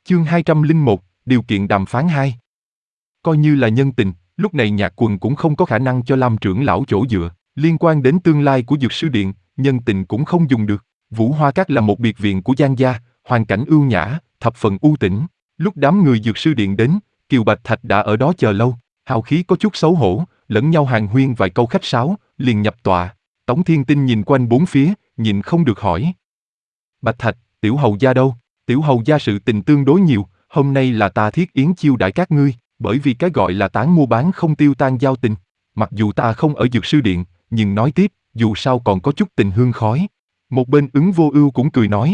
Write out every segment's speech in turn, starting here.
Chương 201, điều kiện đàm phán 2. Coi như là nhân tình, lúc này Nhạc Quần cũng không có khả năng cho Lam trưởng lão chỗ dựa, liên quan đến tương lai của Dược Sư Điện, nhân tình cũng không dùng được. Vũ Hoa Các là một biệt viện của Giang gia, hoàn cảnh ưu nhã, thập phần u tĩnh. Lúc đám người Dược Sư Điện đến, Kiều Bạch Thạch đã ở đó chờ lâu, hào khí có chút xấu hổ, lẫn nhau hàn huyên vài câu khách sáo, liền nhập tọa. Tống Thiên Tinh nhìn quanh bốn phía, nhịn không được hỏi: Bạch Thạch, tiểu hầu gia đâu? Tiểu hầu gia sự tình tương đối nhiều, hôm nay là ta thiết yến chiêu đãi các ngươi, bởi vì cái gọi là tán mua bán không tiêu tan giao tình. Mặc dù ta không ở Dược Sư Điện, nhưng nói tiếp, dù sao còn có chút tình hương khói. Một bên Ứng Vô Ưu cũng cười nói: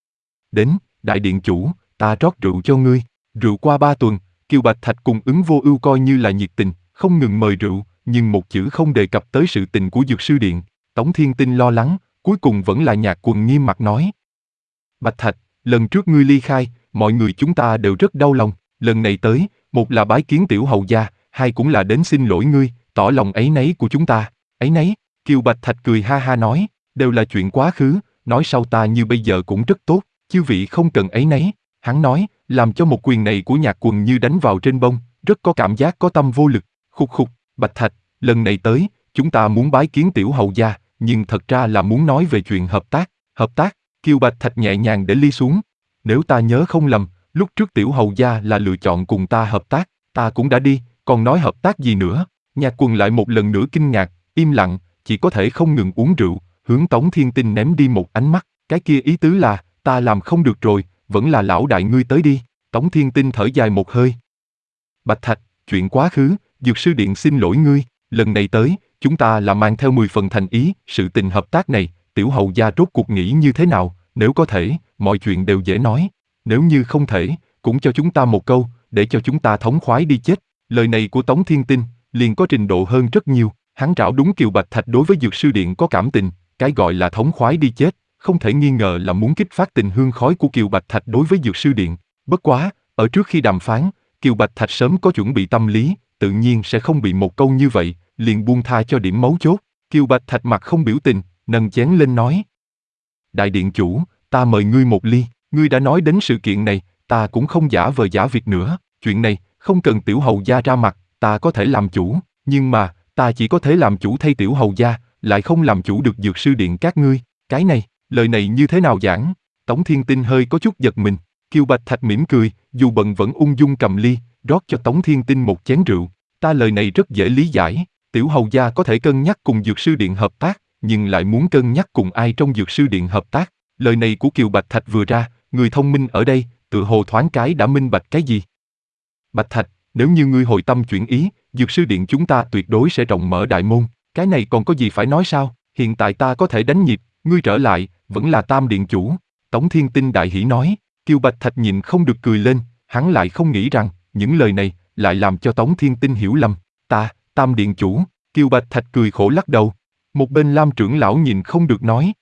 Đến, đại điện chủ, ta rót rượu cho ngươi. Rượu qua 3 tuần, Kiều Bạch Thạch cùng Ứng Vô Ưu coi như là nhiệt tình, không ngừng mời rượu, nhưng một chữ không đề cập tới sự tình của Dược Sư Điện. Tống Thiên Tinh lo lắng, cuối cùng vẫn là Nhạc Quần nghiêm mặt nói: Bạch Thạch, lần trước ngươi ly khai, mọi người chúng ta đều rất đau lòng, lần này tới, một là bái kiến tiểu hầu gia, hai cũng là đến xin lỗi ngươi, tỏ lòng áy náy của chúng ta. Áy náy? Kiều Bạch Thạch cười ha ha nói, đều là chuyện quá khứ, nói sau ta như bây giờ cũng rất tốt, chư vị không cần áy náy. Hắn nói, làm cho một quyền này của Nhạc Quần như đánh vào trên bông, rất có cảm giác có tâm vô lực. Khục khục, Bạch Thạch, lần này tới, chúng ta muốn bái kiến tiểu hầu gia, nhưng thật ra là muốn nói về chuyện hợp tác. Hợp tác? Kiều Bạch Thạch nhẹ nhàng để ly xuống. Nếu ta nhớ không lầm, lúc trước tiểu hầu gia là lựa chọn cùng ta hợp tác, ta cũng đã đi, còn nói hợp tác gì nữa? Nhạc Quần lại một lần nữa kinh ngạc, im lặng, chỉ có thể không ngừng uống rượu, hướng Tống Thiên Tinh ném đi một ánh mắt, cái kia ý tứ là, ta làm không được rồi, vẫn là lão đại ngươi tới đi. Tống Thiên Tinh thở dài một hơi. Bạch Thạch, chuyện quá khứ, Dược Sư Điện xin lỗi ngươi, lần này tới, chúng ta là mang theo 10 phần thành ý, sự tình hợp tác này, tiểu hầu gia rốt cuộc nghĩ như thế nào, nếu có thể, mọi chuyện đều dễ nói, nếu như không thể, cũng cho chúng ta một câu, để cho chúng ta thống khoái đi chết. Lời này của Tống Thiên Tinh, liền có trình độ hơn rất nhiều, hắn rảo đúng Kiều Bạch Thạch đối với Dược Sư Điện có cảm tình, cái gọi là thống khoái đi chết, không thể nghi ngờ là muốn kích phát tình hương khói của Kiều Bạch Thạch đối với Dược Sư Điện. Bất quá, ở trước khi đàm phán, Kiều Bạch Thạch sớm có chuẩn bị tâm lý, tự nhiên sẽ không bị một câu như vậy, liền buông tha cho điểm mấu chốt. Kiều Bạch Thạch mặt không biểu tình, nâng chén lên nói: Đại điện chủ, ta mời ngươi một ly, ngươi đã nói đến sự kiện này, ta cũng không giả vờ giả việc nữa, chuyện này, không cần tiểu hầu gia ra mặt, ta có thể làm chủ, nhưng mà, ta chỉ có thể làm chủ thay tiểu hầu gia, lại không làm chủ được Dược Sư Điện các ngươi, cái này, lời này như thế nào giảng? Tống Thiên Tinh hơi có chút giật mình, Kiều Bạch Thạch mỉm cười, dù bận vẫn ung dung cầm ly, rót cho Tống Thiên Tinh một chén rượu, ta lời này rất dễ lý giải, tiểu hầu gia có thể cân nhắc cùng Dược Sư Điện hợp tác, nhưng lại muốn cân nhắc cùng ai trong Dược Sư Điện hợp tác. Lời này của Kiều Bạch Thạch vừa ra, người thông minh ở đây, tự hồ thoáng cái đã minh bạch cái gì. Bạch Thạch, nếu như ngươi hồi tâm chuyển ý, Dược Sư Điện chúng ta tuyệt đối sẽ rộng mở đại môn, cái này còn có gì phải nói sao, hiện tại ta có thể đánh nhịp, ngươi trở lại, vẫn là Tam điện chủ. Tống Thiên Tinh đại hỉ nói, Kiều Bạch Thạch nhịn không được cười lên, hắn lại không nghĩ rằng, những lời này, lại làm cho Tống Thiên Tinh hiểu lầm, Tam điện chủ, Kiều Bạch Thạch cười khổ lắc đầu. Một bên Lam trưởng lão nhìn không được nói,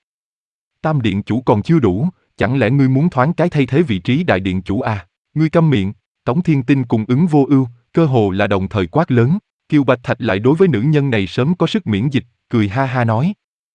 Tam điện chủ còn chưa đủ, chẳng lẽ ngươi muốn thoáng cái thay thế vị trí đại điện chủ à? Ngươi câm miệng. Tống Thiên Tinh cùng Ứng Vô Ưu, cơ hồ là đồng thời quát lớn. Kiều Bạch Thạch lại đối với nữ nhân này sớm có sức miễn dịch, cười ha ha nói,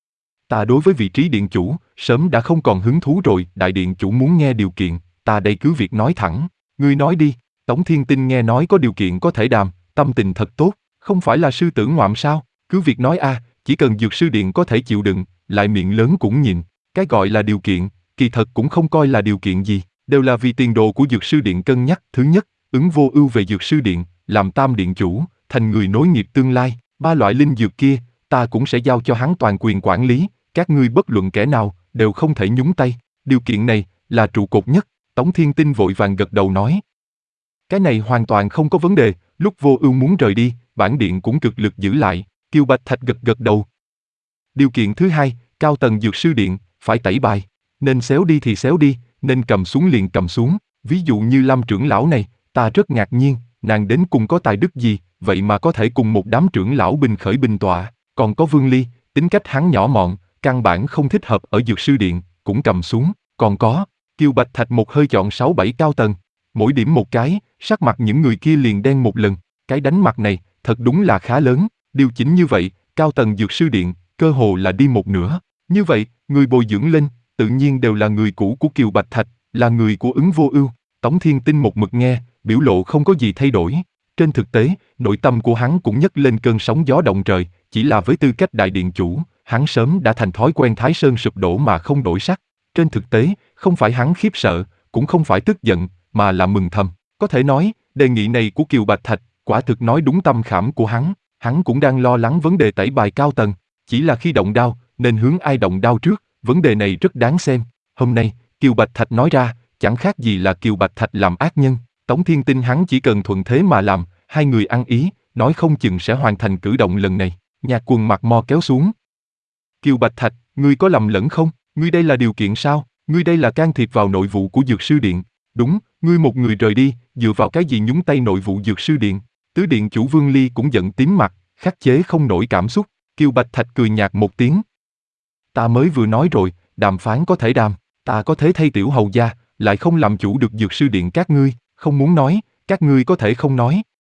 ta đối với vị trí điện chủ, sớm đã không còn hứng thú rồi, đại điện chủ muốn nghe điều kiện, ta đây cứ việc nói thẳng, ngươi nói đi. Tống Thiên Tinh nghe nói có điều kiện có thể đàm, tâm tình thật tốt, không phải là sư tử ngoạm sao, cứ việc nói a, chỉ cần Dược Sư Điện có thể chịu đựng, lại miệng lớn cũng nhịn, cái gọi là điều kiện, kỳ thật cũng không coi là điều kiện gì, đều là vì tiền đồ của Dược Sư Điện cân nhắc. Thứ nhất, Ứng Vô Ưu về Dược Sư Điện, làm Tam điện chủ, thành người nối nghiệp tương lai, 3 loại linh dược kia, ta cũng sẽ giao cho hắn toàn quyền quản lý, các ngươi bất luận kẻ nào, đều không thể nhúng tay, điều kiện này, là trụ cột nhất. Tống Thiên Tinh vội vàng gật đầu nói, cái này hoàn toàn không có vấn đề. Lúc Vô Ưu muốn rời đi, bản điện cũng cực lực giữ lại. Kiều Bạch Thạch gật đầu. Điều kiện thứ hai, cao tầng Dược Sư Điện, phải tẩy bài, nên xéo đi thì xéo đi, nên cầm xuống liền cầm xuống. Ví dụ như Lam trưởng lão này, ta rất ngạc nhiên, nàng đến cùng có tài đức gì, vậy mà có thể cùng một đám trưởng lão bình khởi bình tọa. Còn có Vương Ly, tính cách hắn nhỏ mọn, căn bản không thích hợp ở Dược Sư Điện, cũng cầm xuống. Còn có, Kiều Bạch Thạch một hơi chọn 6-7 cao tầng, mỗi điểm một cái, sắc mặt những người kia liền đen một lần. Cái đánh mặt này, thật đúng là khá lớn. Điều chỉnh như vậy, cao tầng Dược Sư Điện, cơ hồ là đi một nửa. Như vậy, người bồi dưỡng lên, tự nhiên đều là người cũ của Kiều Bạch Thạch, là người của Ứng Vô Ưu. Tống Thiên Tinh một mực nghe, biểu lộ không có gì thay đổi. Trên thực tế, nội tâm của hắn cũng nhấc lên cơn sóng gió động trời, chỉ là với tư cách đại điện chủ, hắn sớm đã thành thói quen Thái Sơn sụp đổ mà không đổi sắc. Trên thực tế, không phải hắn khiếp sợ, cũng không phải tức giận, mà là mừng thầm. Có thể nói, đề nghị này của Kiều Bạch Thạch, quả thực nói đúng tâm khảm của hắn cũng đang lo lắng vấn đề tẩy bài cao tầng. Chỉ là khi động đao, nên hướng ai động đao trước, vấn đề này rất đáng xem. Hôm nay, Kiều Bạch Thạch nói ra, chẳng khác gì là Kiều Bạch Thạch làm ác nhân. Tống Thiên tin hắn chỉ cần thuận thế mà làm, hai người ăn ý, nói không chừng sẽ hoàn thành cử động lần này. Nhạc Quần mặt mo kéo xuống. Kiều Bạch Thạch, ngươi có lầm lẫn không? Ngươi đây là điều kiện sao? Ngươi đây là can thiệp vào nội vụ của Dược Sư Điện. Đúng, ngươi một người rời đi, dựa vào cái gì nhúng tay nội vụ Dược Sư Điện? Tứ Điện chủ Vương Ly cũng giận tím mặt, khắc chế không nổi cảm xúc. Kiều Bạch Thạch cười nhạt một tiếng. Ta mới vừa nói rồi, đàm phán có thể đàm, ta có thế thay tiểu hầu gia, lại không làm chủ được Dược Sư Điện các ngươi, không muốn nói, các ngươi có thể không nói.